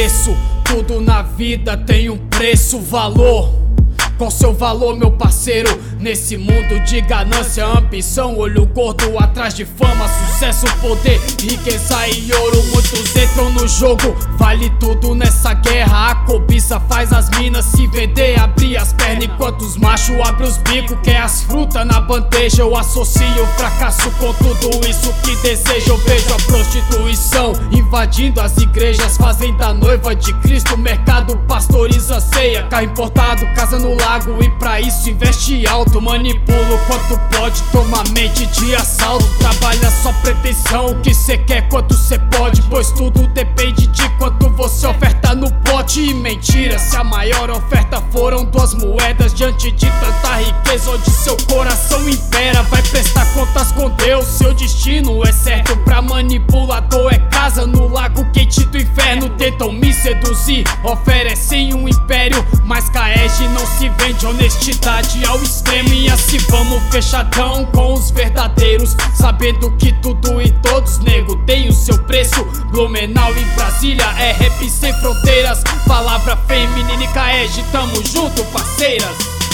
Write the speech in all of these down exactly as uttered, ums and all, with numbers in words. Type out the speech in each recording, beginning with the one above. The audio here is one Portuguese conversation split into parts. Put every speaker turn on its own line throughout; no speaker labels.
preço. Tudo na vida tem um preço, valor. Com seu valor, meu parceiro, nesse mundo de ganância, ambição, olho gordo atrás de fama, sucesso, poder, riqueza e ouro. Muitos entram no jogo, vale tudo nessa guerra. A cobiça faz as minas se vender, abrir as pernas, enquanto os machos abrem os bicos, quer as frutas na bandeja. Eu associo o fracasso com tudo isso que desejo. Eu vejo a prostituição invadindo as igrejas, fazem da noiva de Cristo mercado, pastoriza ceia, carro importado, casa no lar. E pra isso investe alto, manipula quanto pode, toma mente de assalto. Trabalha só pretensão, o que cê quer, quanto cê pode, pois tudo depende de quanto você oferta no pote. E mentira, se a maior oferta foram duas moedas, diante de tanta riqueza onde seu coração impera, vai prestar contas com Deus, seu destino é certo. Pra manipulador é casa no lago quente do inferno. Tentam me seduzir, oferecem um império, mas Caege não se vende, honestidade ao extremo. E assim vamos fechadão com os verdadeiros, sabendo que tudo e todos, nego, tem o seu preço. Blumenau e Brasília é rap sem fronteiras, palavra feminina e Caege, tamo junto, parceiras.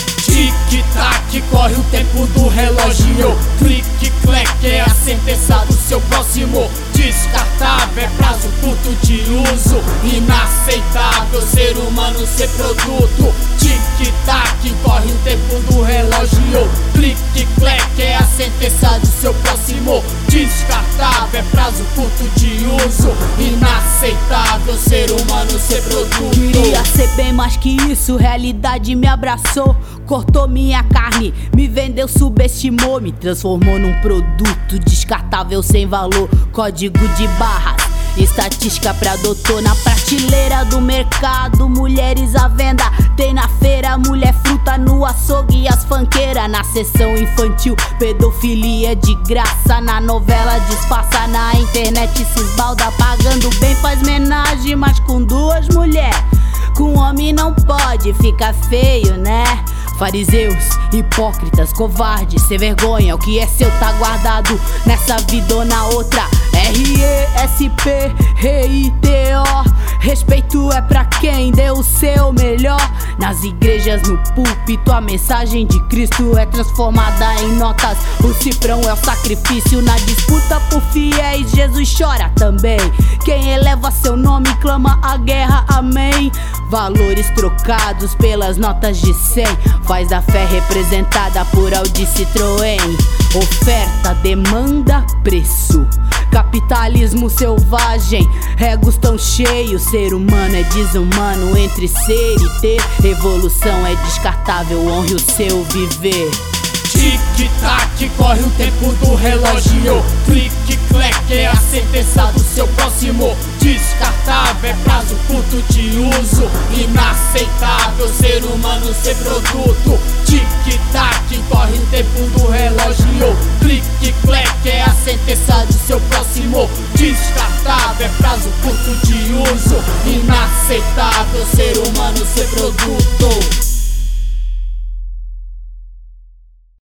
Tic-tac, corre o tempo do relógio, clique-clack é a sentença do seu próximo. Descartável é prazo curto de uso, inaceitável ser humano ser produto. Tic-tac, corre o tempo do relógio, clique-clack é a sentença do seu próximo. Descartável é prazo curto de uso, inaceitável ser humano ser produto.
Queria ser bem mais que isso, realidade me abraçou, cortou minha carne, me vendeu, subestimou, me transformou num produto descartável sem valor. Código de barras, estatística pra doutor, na prateleira do mercado, mulheres à venda. Tem na feira, mulher fruta no açougue e as fanqueiras. Na sessão infantil, pedofilia de graça. Na novela disfarça, na internet se esbalda. Pagando bem faz homenagem, mas com duas mulheres. Com homem não pode, fica feio, né? Fariseus, hipócritas, covardes, sem vergonha, o que é seu tá guardado nessa vida ou na outra. R E S P R I T O, respeito é pra quem deu o seu melhor. Nas igrejas, no púlpito, a mensagem de Cristo é transformada em notas. O cifrão é o sacrifício, na disputa por fiéis Jesus chora também. Quem eleva seu nome clama a guerra, amém. Valores trocados pelas notas de cem, faz a fé representada por Audi Citroën. Oferta, demanda, preço, capitalismo selvagem, regos tão cheios. Ser humano é desumano, entre ser e ter evolução é descartável, honre o seu viver.
Tic-tac, corre o tempo do relógio, clique-clack é a sentença do seu próximo. Descartável é prazo curto de uso, inaceitável ser humano ser produto. Tic-tac, corre o tempo do relógio, clique-clack é a sentença do seu próximo. Descartável é prazo curto de uso, inaceitável ser humano ser produto.